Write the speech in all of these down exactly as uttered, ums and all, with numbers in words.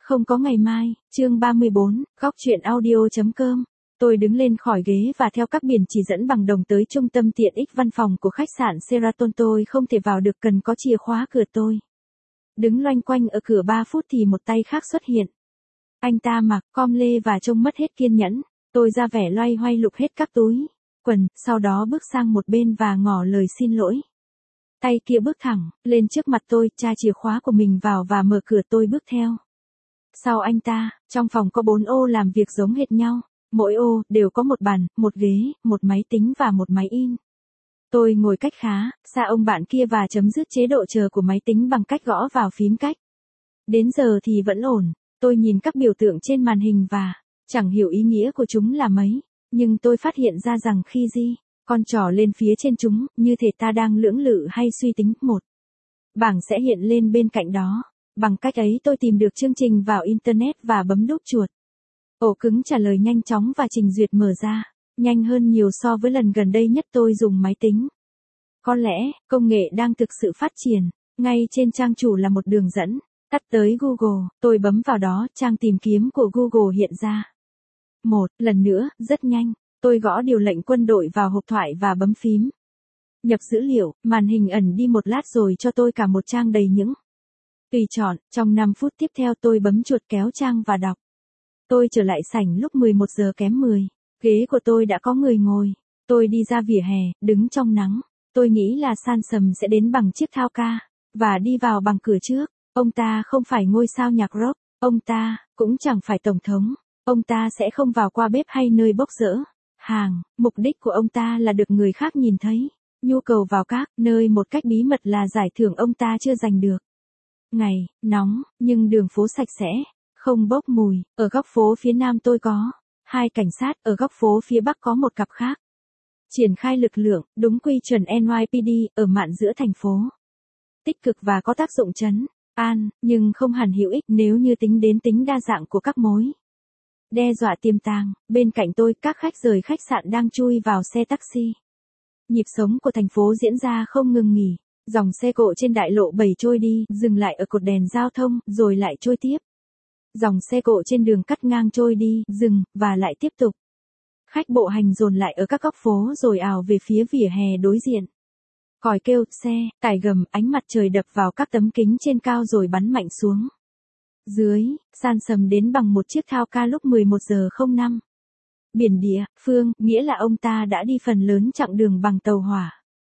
Không có ngày mai, chương ba mươi bốn, góc truyện audio.com. Tôi đứng lên khỏi ghế và theo các biển chỉ dẫn bằng đồng tới trung tâm tiện ích văn phòng của khách sạn Sheraton. Tôi không thể vào được, cần có chìa khóa cửa. Tôi đứng loanh quanh ở cửa ba phút thì một tay khác xuất hiện. Anh ta mặc com lê và trông mất hết kiên nhẫn. Tôi ra vẻ loay hoay lục hết các túi quần, sau đó bước sang một bên và ngỏ lời xin lỗi. Tay kia bước thẳng lên trước mặt tôi, tra chìa khóa của mình vào và mở cửa. Tôi bước theo sau anh ta. Trong phòng có bốn ô làm việc giống hệt nhau. Mỗi ô đều có một bàn, một ghế, một máy tính và một máy in. Tôi ngồi cách khá xa ông bạn kia và chấm dứt chế độ chờ của máy tính bằng cách gõ vào phím cách. Đến giờ thì vẫn ổn. Tôi nhìn các biểu tượng trên màn hình và chẳng hiểu ý nghĩa của chúng là mấy, nhưng tôi phát hiện ra rằng khi di con trỏ lên phía trên chúng, như thể ta đang lưỡng lự hay suy tính, một bảng sẽ hiện lên bên cạnh đó. Bằng cách ấy tôi tìm được chương trình vào Internet và bấm đúp chuột. Ổ cứng trả lời nhanh chóng và trình duyệt mở ra nhanh hơn nhiều so với lần gần đây nhất tôi dùng máy tính. Có lẽ, công nghệ đang thực sự phát triển. Ngay trên trang chủ là một đường dẫn tắt tới Google. Tôi bấm vào đó, trang tìm kiếm của Google hiện ra. Một lần nữa, rất nhanh. Tôi gõ điều lệnh quân đội vào hộp thoại và bấm phím nhập dữ liệu. Màn hình ẩn đi một lát rồi cho tôi cả một trang đầy những tùy chọn. Trong năm phút tiếp theo tôi bấm chuột kéo trang và đọc. Tôi trở lại sảnh lúc mười một giờ kém mười. Ghế của tôi đã có người ngồi. Tôi đi ra vỉa hè, đứng trong nắng. Tôi nghĩ là Sansom sẽ đến bằng chiếc thao ca và đi vào bằng cửa trước. Ông ta không phải ngôi sao nhạc rock. Ông ta cũng chẳng phải tổng thống. Ông ta sẽ không vào qua bếp hay nơi bốc dỡ hàng. Mục đích của ông ta là được người khác nhìn thấy. Nhu cầu vào các nơi một cách bí mật là giải thưởng ông ta chưa giành được. Ngày nóng, nhưng đường phố sạch sẽ, không bốc mùi. Ở góc phố phía nam tôi có hai cảnh sát, ở góc phố phía bắc có một cặp khác. Triển khai lực lượng, đúng quy chuẩn en y pê đê, ở mạn giữa thành phố. Tích cực và có tác dụng trấn an, nhưng không hẳn hữu ích nếu như tính đến tính đa dạng của các mối đe dọa tiềm tàng. Bên cạnh tôi, các khách rời khách sạn đang chui vào xe taxi. Nhịp sống của thành phố diễn ra không ngừng nghỉ. Dòng xe cộ trên đại lộ bảy trôi đi, dừng lại ở cột đèn giao thông, rồi lại trôi tiếp. Dòng xe cộ trên đường cắt ngang trôi đi, dừng, và lại tiếp tục. Khách bộ hành dồn lại ở các góc phố rồi ào về phía vỉa hè đối diện. Còi kêu, xe, tải gầm, ánh mặt trời đập vào các tấm kính trên cao rồi bắn mạnh xuống. Dưới, Sansom đến bằng một chiếc thao ca lúc mười một giờ không năm. Biển địa phương, nghĩa là ông ta đã đi phần lớn chặng đường bằng tàu hỏa.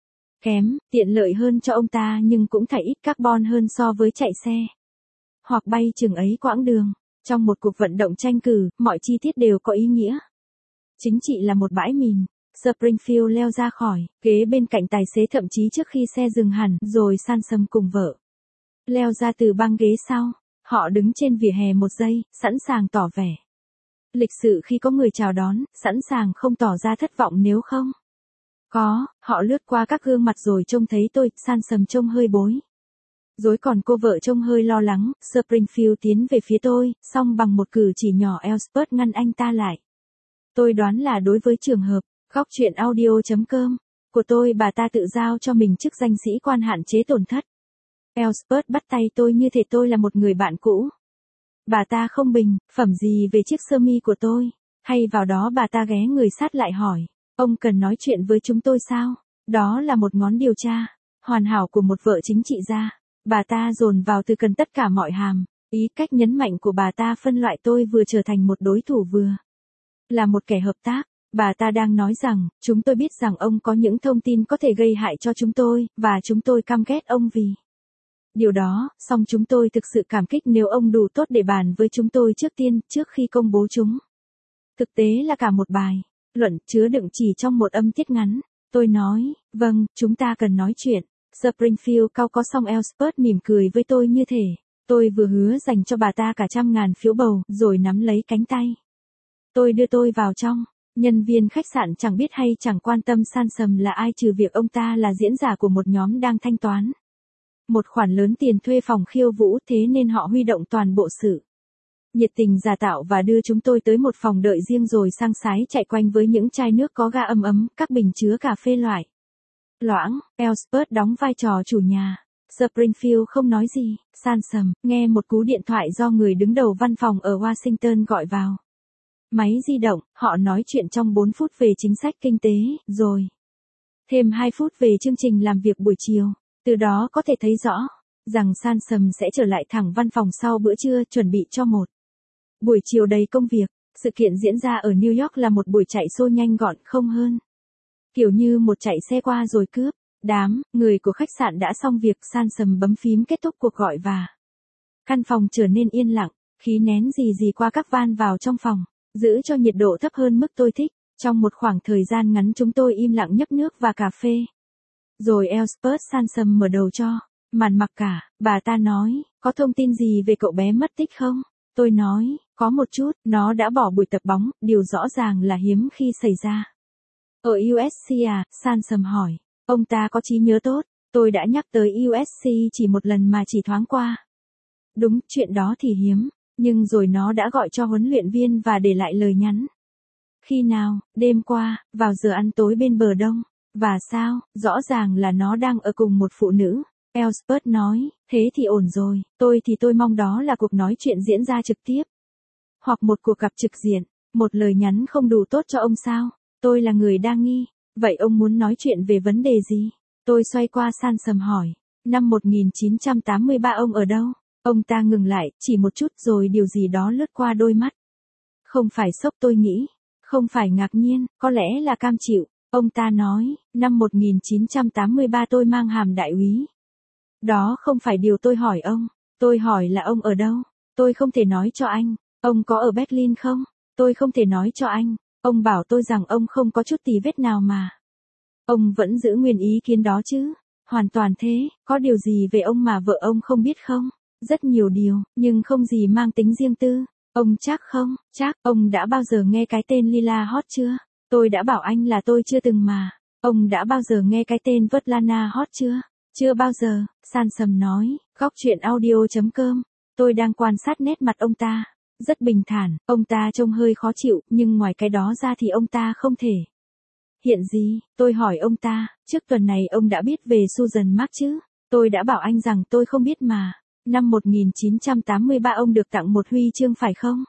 Kém, tiện lợi hơn cho ông ta nhưng cũng thải ít carbon hơn so với chạy xe hoặc bay chừng ấy quãng đường. Trong một cuộc vận động tranh cử, mọi chi tiết đều có ý nghĩa. Chính trị là một bãi mìn. Springfield leo ra khỏi ghế bên cạnh tài xế thậm chí trước khi xe dừng hẳn, rồi Sansom cùng vợ leo ra từ băng ghế sau. Họ đứng trên vỉa hè một giây, sẵn sàng tỏ vẻ lịch sự khi có người chào đón, sẵn sàng không tỏ ra thất vọng nếu không có. Họ lướt qua các gương mặt rồi trông thấy tôi. Sansom trông hơi bối rối, còn cô vợ trông hơi lo lắng. Springfield tiến về phía tôi, song bằng một cử chỉ nhỏ Elspeth ngăn anh ta lại. Tôi đoán là đối với trường hợp góc truyện audio.com của tôi, bà ta tự giao cho mình chức danh sĩ quan hạn chế tổn thất. Elspeth bắt tay tôi như thể tôi là một người bạn cũ. Bà ta không bình phẩm gì về chiếc sơ mi của tôi. Hay vào đó bà ta ghé người sát lại hỏi, ông cần nói chuyện với chúng tôi sao? Đó là một ngón điều tra hoàn hảo của một vợ chính trị gia. Bà ta dồn vào từ cần tất cả mọi hàm. Ý cách nhấn mạnh của bà ta phân loại tôi vừa trở thành một đối thủ vừa là một kẻ hợp tác. Bà ta đang nói rằng, chúng tôi biết rằng ông có những thông tin có thể gây hại cho chúng tôi, và chúng tôi căm ghét ông vì điều đó, song chúng tôi thực sự cảm kích nếu ông đủ tốt để bàn với chúng tôi trước tiên, trước khi công bố chúng. Thực tế là cả một bài luận chứa đựng chỉ trong một âm tiết ngắn. Tôi nói, vâng, chúng ta cần nói chuyện. Springfield cau có, xong Elspeth mỉm cười với tôi như thể tôi vừa hứa dành cho bà ta cả trăm ngàn phiếu bầu, rồi nắm lấy cánh tay tôi đưa tôi vào trong. Nhân viên khách sạn chẳng biết hay chẳng quan tâm Sansom là ai, trừ việc ông ta là diễn giả của một nhóm đang thanh toán một khoản lớn tiền thuê phòng khiêu vũ, thế nên họ huy động toàn bộ sự nhiệt tình giả tạo và đưa chúng tôi tới một phòng đợi riêng rồi sang sái chạy quanh với những chai nước có ga ấm ấm, các bình chứa cà phê loại loãng. Elspeth đóng vai trò chủ nhà. Springfield không nói gì, Sansom, nghe một cú điện thoại do người đứng đầu văn phòng ở Washington gọi vào. Máy di động, họ nói chuyện trong bốn phút về chính sách kinh tế, rồi thêm hai phút về chương trình làm việc buổi chiều. Từ đó có thể thấy rõ rằng Sansom sẽ trở lại thẳng văn phòng sau bữa trưa chuẩn bị cho một buổi chiều đầy công việc. Sự kiện diễn ra ở New York là một buổi chạy xô nhanh gọn không hơn. Kiểu như một chạy xe qua rồi cướp. Đám người của khách sạn đã xong việc, Sansom bấm phím kết thúc cuộc gọi và căn phòng trở nên yên lặng, khí nén rì rì qua các van vào trong phòng, giữ cho nhiệt độ thấp hơn mức tôi thích. Trong một khoảng thời gian ngắn chúng tôi im lặng nhấp nước và cà phê. Rồi Elspeth Sansom mở đầu cho màn mặc cả, bà ta nói, có thông tin gì về cậu bé mất tích không? Tôi nói, có một chút, nó đã bỏ buổi tập bóng, điều rõ ràng là hiếm khi xảy ra. Ở u ét xê à, Sansom hỏi. Ông ta có trí nhớ tốt, tôi đã nhắc tới u ét xê chỉ một lần mà chỉ thoáng qua. Đúng, chuyện đó thì hiếm, nhưng rồi nó đã gọi cho huấn luyện viên và để lại lời nhắn. Khi nào? Đêm qua, vào giờ ăn tối bên bờ đông. Và sao? Rõ ràng là nó đang ở cùng một phụ nữ. Elspeth nói, thế thì ổn rồi, tôi thì tôi mong đó là cuộc nói chuyện diễn ra trực tiếp. Hoặc một cuộc gặp trực diện, một lời nhắn không đủ tốt cho ông sao? Tôi là người đang nghi. Vậy ông muốn nói chuyện về vấn đề gì? Tôi xoay qua Sansom hỏi. Năm một nghìn chín trăm tám mươi ba ông ở đâu? Ông ta ngừng lại, chỉ một chút rồi điều gì đó lướt qua đôi mắt. Không phải sốc tôi nghĩ. Không phải ngạc nhiên, có lẽ là cam chịu. Ông ta nói, năm một nghìn chín trăm tám mươi ba tôi mang hàm đại úy. Đó không phải điều tôi hỏi ông. Tôi hỏi là ông ở đâu? Tôi không thể nói cho anh. Ông có ở Berlin không? Tôi không thể nói cho anh. Ông bảo tôi rằng ông không có chút tì vết nào mà. Ông vẫn giữ nguyên ý kiến đó chứ? Hoàn toàn thế, có điều gì về ông mà vợ ông không biết không? Rất nhiều điều, nhưng không gì mang tính riêng tư. Ông chắc không? Chắc, ông đã bao giờ nghe cái tên Lila Hot chưa? Tôi đã bảo anh là tôi chưa từng mà. Ông đã bao giờ nghe cái tên Svetlana Hot chưa? Chưa bao giờ, Sansom nói, góc chuyện audio chấm com. Tôi đang quan sát nét mặt ông ta. Rất bình thản, ông ta trông hơi khó chịu, nhưng ngoài cái đó ra thì ông ta không thể hiện gì. Tôi hỏi ông ta, trước tuần này ông đã biết về Susan Mark chứ? Tôi đã bảo anh rằng tôi không biết mà. Năm một nghìn chín trăm tám mươi ba ông được tặng một huy chương phải không?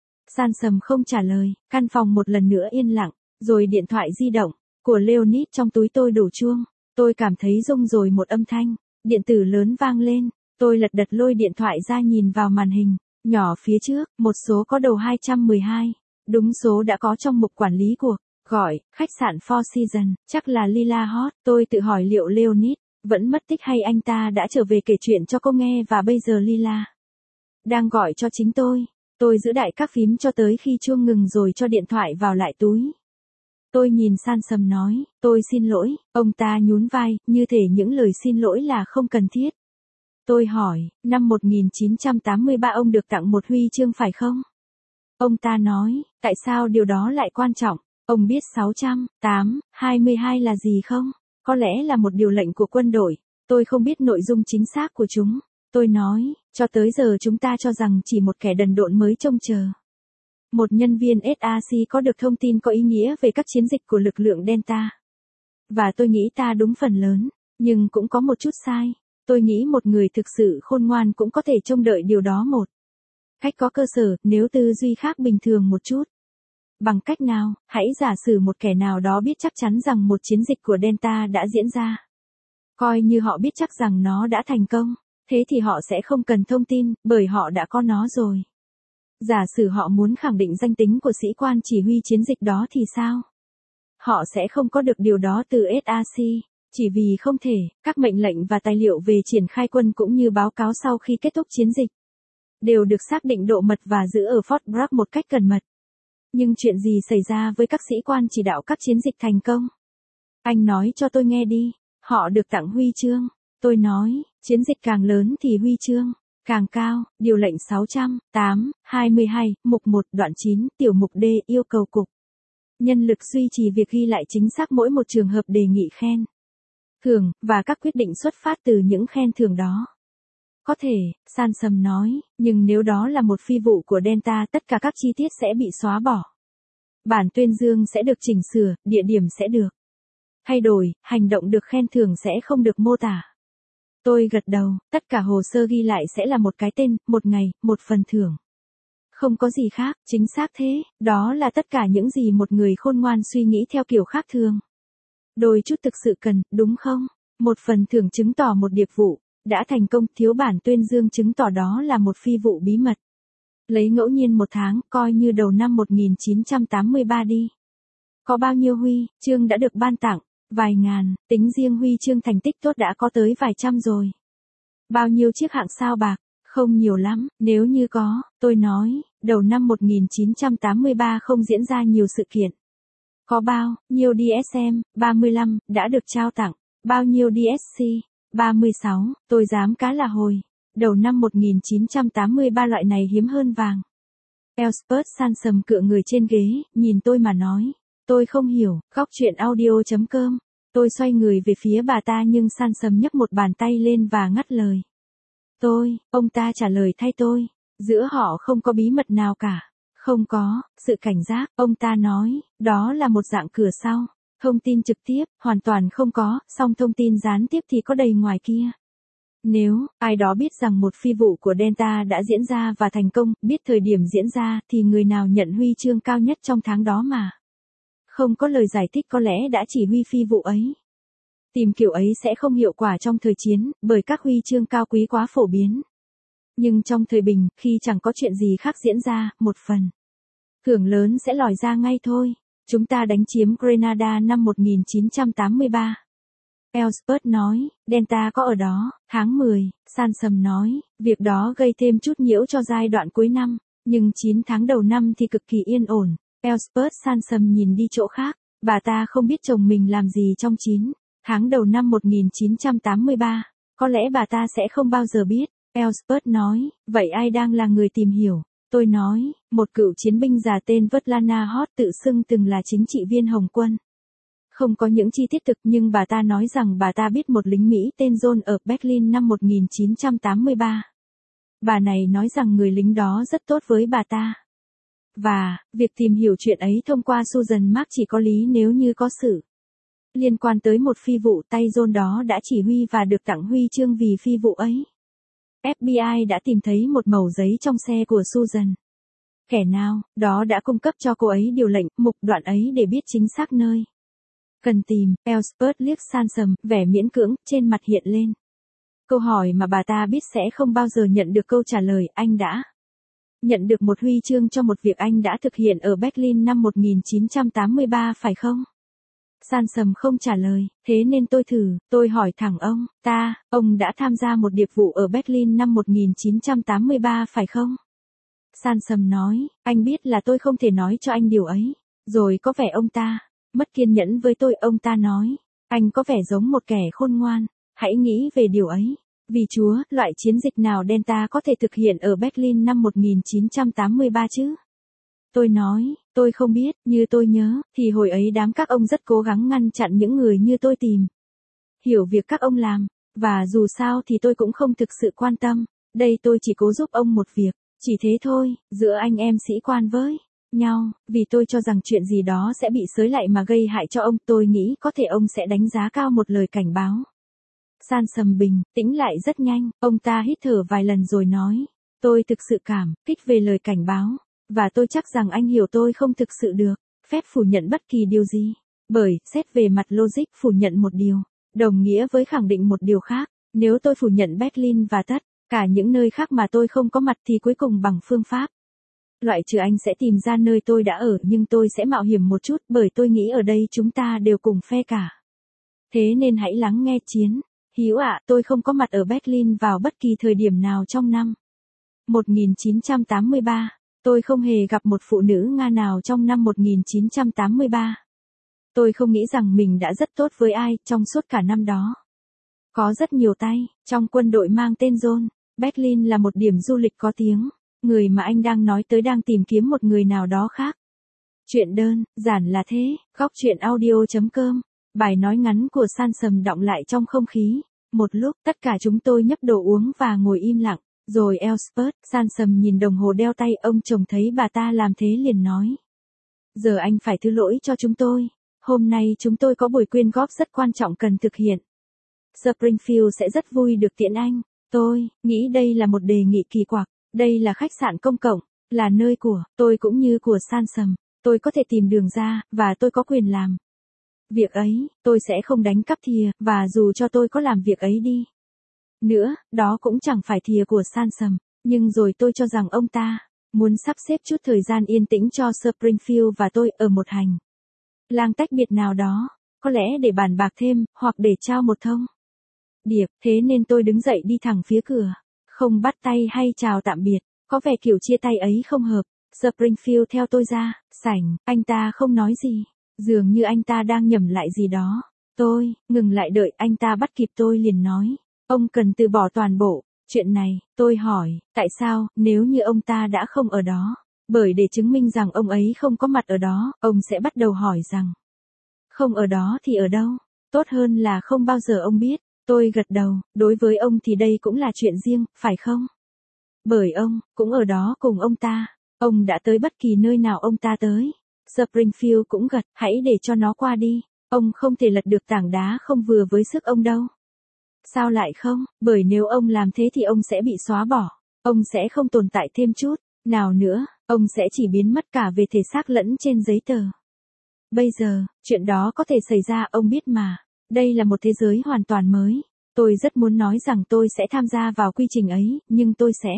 Sansom không trả lời, căn phòng một lần nữa yên lặng, rồi điện thoại di động của Leonid trong túi tôi đổ chuông. Tôi cảm thấy rung rồi một âm thanh điện tử lớn vang lên. Tôi lật đật lôi điện thoại ra nhìn vào màn hình nhỏ phía trước, một số có đầu hai trăm mười hai. Đúng số đã có trong mục quản lý cuộc gọi, khách sạn Four Seasons, chắc là Lila Hot. Tôi tự hỏi liệu Leonid vẫn mất tích hay anh ta đã trở về kể chuyện cho cô nghe và bây giờ Lila đang gọi cho chính tôi. Tôi giữ đại các phím cho tới khi chuông ngừng rồi cho điện thoại vào lại túi. Tôi nhìn Sansom nói, tôi xin lỗi. Ông ta nhún vai, như thể những lời xin lỗi là không cần thiết. Tôi hỏi, năm một nghìn chín trăm tám mươi ba ông được tặng một huy chương phải không? Ông ta nói, tại sao điều đó lại quan trọng? Ông biết sáu trăm tám hai mươi hai là gì không? Có lẽ là một điều lệnh của quân đội. Tôi không biết nội dung chính xác của chúng. Tôi nói, cho tới giờ chúng ta cho rằng chỉ một kẻ đần độn mới trông chờ. Một nhân viên ét a xê có được thông tin có ý nghĩa về các chiến dịch của lực lượng Delta. Và tôi nghĩ ta đúng phần lớn, nhưng cũng có một chút sai. Tôi nghĩ một người thực sự khôn ngoan cũng có thể trông đợi điều đó một cách có cơ sở, nếu tư duy khác bình thường một chút. Bằng cách nào, hãy giả sử một kẻ nào đó biết chắc chắn rằng một chiến dịch của Delta đã diễn ra. Coi như họ biết chắc rằng nó đã thành công, thế thì họ sẽ không cần thông tin, bởi họ đã có nó rồi. Giả sử họ muốn khẳng định danh tính của sĩ quan chỉ huy chiến dịch đó thì sao? Họ sẽ không có được điều đó từ ét a xê, chỉ vì không thể, các mệnh lệnh và tài liệu về triển khai quân cũng như báo cáo sau khi kết thúc chiến dịch đều được xác định độ mật và giữ ở Fort Bragg một cách cẩn mật. Nhưng chuyện gì xảy ra với các sĩ quan chỉ đạo các chiến dịch thành công? Anh nói cho tôi nghe đi. Họ được tặng huy chương. Tôi nói, chiến dịch càng lớn thì huy chương càng cao. Điều lệnh sáu trăm tám hai mươi hai, mục một đoạn chín, tiểu mục D yêu cầu cục nhân lực duy trì việc ghi lại chính xác mỗi một trường hợp đề nghị khen thưởng, và các quyết định xuất phát từ những khen thưởng đó. Có thể, Sansom nói, nhưng nếu đó là một phi vụ của Delta tất cả các chi tiết sẽ bị xóa bỏ. Bản tuyên dương sẽ được chỉnh sửa, địa điểm sẽ được thay đổi, hành động được khen thưởng sẽ không được mô tả. Tôi gật đầu, tất cả hồ sơ ghi lại sẽ là một cái tên, một ngày, một phần thưởng. Không có gì khác, chính xác thế, đó là tất cả những gì một người khôn ngoan suy nghĩ theo kiểu khác thường. Đôi chút thực sự cần, đúng không? Một phần thưởng chứng tỏ một điệp vụ đã thành công, thiếu bản tuyên dương chứng tỏ đó là một phi vụ bí mật. Lấy ngẫu nhiên một tháng, coi như đầu năm một nghìn chín trăm tám mươi ba đi. Có bao nhiêu huy chương đã được ban tặng? Vài ngàn, tính riêng huy chương thành tích tốt đã có tới vài trăm rồi. Bao nhiêu chiếc hạng sao bạc? Không nhiều lắm, nếu như có, tôi nói, đầu năm một nghìn chín trăm tám mươi ba không diễn ra nhiều sự kiện. Có bao nhiêu đê ét em, ba mươi lăm, đã được trao tặng, bao nhiêu đê ét xê, ba mươi sáu, tôi dám cá là hồi. Đầu năm một nghìn chín trăm tám mươi ba loại này hiếm hơn vàng. Elspeth Sansom cựa người trên ghế, nhìn tôi mà nói. Tôi không hiểu, góc chuyện audio.com. Tôi xoay người về phía bà ta nhưng Sansom nhấc một bàn tay lên và ngắt lời. Tôi, ông ta trả lời thay tôi. Giữa họ không có bí mật nào cả. Không có, sự cảnh giác, ông ta nói, đó là một dạng cửa sau. Thông tin trực tiếp, hoàn toàn không có, song thông tin gián tiếp thì có đầy ngoài kia. Nếu ai đó biết rằng một phi vụ của Delta đã diễn ra và thành công, biết thời điểm diễn ra thì người nào nhận huy chương cao nhất trong tháng đó mà. Không có lời giải thích có lẽ đã chỉ huy phi vụ ấy. Tìm kiểu ấy sẽ không hiệu quả trong thời chiến, bởi các huy chương cao quý quá phổ biến. Nhưng trong thời bình, khi chẳng có chuyện gì khác diễn ra, một phần thưởng lớn sẽ lòi ra ngay thôi. Chúng ta đánh chiếm Grenada năm một nghìn chín trăm tám mươi ba. Elspeth nói, Delta có ở đó, tháng mười, Sansom nói, việc đó gây thêm chút nhiễu cho giai đoạn cuối năm, nhưng chín tháng đầu năm thì cực kỳ yên ổn. Elspeth Sansom nhìn đi chỗ khác, bà ta không biết chồng mình làm gì trong chín tháng đầu năm một nghìn chín trăm tám mươi ba, có lẽ bà ta sẽ không bao giờ biết. Elspeth nói, vậy ai đang là người tìm hiểu? Tôi nói, một cựu chiến binh già tên Svetlana Hot tự xưng từng là chính trị viên Hồng quân. Không có những chi tiết thực nhưng bà ta nói rằng bà ta biết một lính Mỹ tên John ở Berlin năm một nghìn chín trăm tám mươi ba. Bà này nói rằng người lính đó rất tốt với bà ta. Và, việc tìm hiểu chuyện ấy thông qua Susan Mark chỉ có lý nếu như có sự liên quan tới một phi vụ tay John đó đã chỉ huy và được tặng huy chương vì phi vụ ấy. ép bê i đã tìm thấy một mẩu giấy trong xe của Susan. Kẻ nào, đó đã cung cấp cho cô ấy điều lệnh, mục đoạn ấy để biết chính xác nơi cần tìm. Elspeth liếc Sansom, vẻ miễn cưỡng, trên mặt hiện lên câu hỏi mà bà ta biết sẽ không bao giờ nhận được câu trả lời. Anh đã nhận được một huy chương cho một việc anh đã thực hiện ở Berlin năm một nghìn chín trăm tám mươi ba phải không? Sansom không trả lời, thế nên tôi thử, tôi hỏi thẳng ông, ta, ông đã tham gia một điệp vụ ở Berlin năm một nghìn chín trăm tám mươi ba phải không? Sansom nói, anh biết là tôi không thể nói cho anh điều ấy. Rồi có vẻ ông ta mất kiên nhẫn với tôi. Ông ta nói, anh có vẻ giống một kẻ khôn ngoan, hãy nghĩ về điều ấy. Vì Chúa, loại chiến dịch nào Delta có thể thực hiện ở Berlin năm một nghìn chín trăm tám mươi ba chứ? Tôi nói, tôi không biết, như tôi nhớ, thì hồi ấy đám các ông rất cố gắng ngăn chặn những người như tôi tìm hiểu việc các ông làm, và dù sao thì tôi cũng không thực sự quan tâm, đây tôi chỉ cố giúp ông một việc, chỉ thế thôi, giữa anh em sĩ quan với nhau, vì tôi cho rằng chuyện gì đó sẽ bị xới lại mà gây hại cho ông, tôi nghĩ có thể ông sẽ đánh giá cao một lời cảnh báo. Sansom bình tĩnh lại rất nhanh, ông ta hít thở vài lần rồi nói, tôi thực sự cảm kích về lời cảnh báo, và tôi chắc rằng anh hiểu tôi không thực sự được phép phủ nhận bất kỳ điều gì, bởi, xét về mặt logic phủ nhận một điều, đồng nghĩa với khẳng định một điều khác, nếu tôi phủ nhận Berlin và tất cả những nơi khác mà tôi không có mặt thì cuối cùng bằng phương pháp loại trừ anh sẽ tìm ra nơi tôi đã ở, nhưng tôi sẽ mạo hiểm một chút bởi tôi nghĩ ở đây chúng ta đều cùng phe cả. Thế nên hãy lắng nghe Chiến Hữu ạ, tôi không có mặt ở Berlin vào bất kỳ thời điểm nào trong năm một nghìn chín trăm tám mươi ba. Tôi không hề gặp một phụ nữ Nga nào trong năm một nghìn chín trăm tám mươi ba. Tôi không nghĩ rằng mình đã rất tốt với ai trong suốt cả năm đó. Có rất nhiều tay trong quân đội mang tên John. Berlin là một điểm du lịch có tiếng. Người mà anh đang nói tới đang tìm kiếm một người nào đó khác. Chuyện đơn giản là thế. Góc chuyện audio.com. Bài nói ngắn của Sansom đọng lại trong không khí. Một lúc, tất cả chúng tôi nhấp đồ uống và ngồi im lặng. Rồi Elspeth, Sansom nhìn đồng hồ đeo tay, ông chồng thấy bà ta làm thế liền nói. Giờ anh phải thứ lỗi cho chúng tôi. Hôm nay chúng tôi có buổi quyên góp rất quan trọng cần thực hiện. Springfield sẽ rất vui được tiễn anh. Tôi nghĩ đây là một đề nghị kỳ quặc. Đây là khách sạn công cộng, là nơi của tôi cũng như của Sansom. Tôi có thể tìm đường ra, và tôi có quyền làm việc ấy. Tôi sẽ không đánh cắp thìa, và dù cho tôi có làm việc ấy đi nữa, đó cũng chẳng phải thìa của Sansom. Nhưng rồi tôi cho rằng ông ta muốn sắp xếp chút thời gian yên tĩnh cho Springfield và tôi ở một hành lang tách biệt nào đó, có lẽ để bàn bạc thêm, hoặc để trao một thông điệp. Thế nên tôi đứng dậy đi thẳng phía cửa, không bắt tay hay chào tạm biệt. Có vẻ kiểu chia tay ấy không hợp. Springfield theo tôi ra sảnh, anh ta không nói gì, dường như anh ta đang nhẩm lại gì đó. Tôi ngừng lại đợi anh ta bắt kịp tôi liền nói, ông cần từ bỏ toàn bộ chuyện này. Tôi hỏi, tại sao, nếu như ông ta đã không ở đó? Bởi để chứng minh rằng ông ấy không có mặt ở đó, ông sẽ bắt đầu hỏi rằng, không ở đó thì ở đâu? Tốt hơn là không bao giờ ông biết. Tôi gật đầu, đối với ông thì đây cũng là chuyện riêng, phải không? Bởi ông cũng ở đó cùng ông ta. Ông đã tới bất kỳ nơi nào ông ta tới. Springfield cũng gật, hãy để cho nó qua đi. Ông không thể lật được tảng đá không vừa với sức ông đâu. Sao lại không? Bởi nếu ông làm thế thì ông sẽ bị xóa bỏ. Ông sẽ không tồn tại thêm chút nào nữa. Ông sẽ chỉ biến mất cả về thể xác lẫn trên giấy tờ. Bây giờ, chuyện đó có thể xảy ra, ông biết mà. Đây là một thế giới hoàn toàn mới. Tôi rất muốn nói rằng tôi sẽ tham gia vào quy trình ấy, nhưng tôi sẽ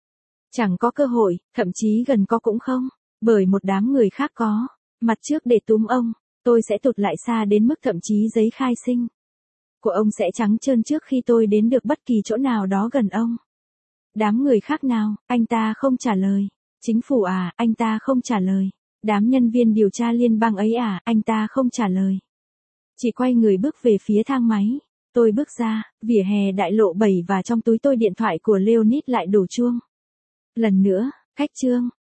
chẳng có cơ hội, thậm chí gần có cũng không. Bởi một đám người khác có mặt trước để túm ông. Tôi sẽ tụt lại xa đến mức thậm chí giấy khai sinh của ông sẽ trắng trơn trước khi tôi đến được bất kỳ chỗ nào đó gần ông. Đám người khác nào? Anh ta không trả lời. Chính phủ à? Anh ta không trả lời. Đám nhân viên điều tra liên bang ấy à? Anh ta không trả lời. Chỉ quay người bước về phía thang máy. Tôi bước ra, vỉa hè đại lộ bảy và trong túi tôi điện thoại của Leonid lại đổ chuông. Lần nữa, cách chương.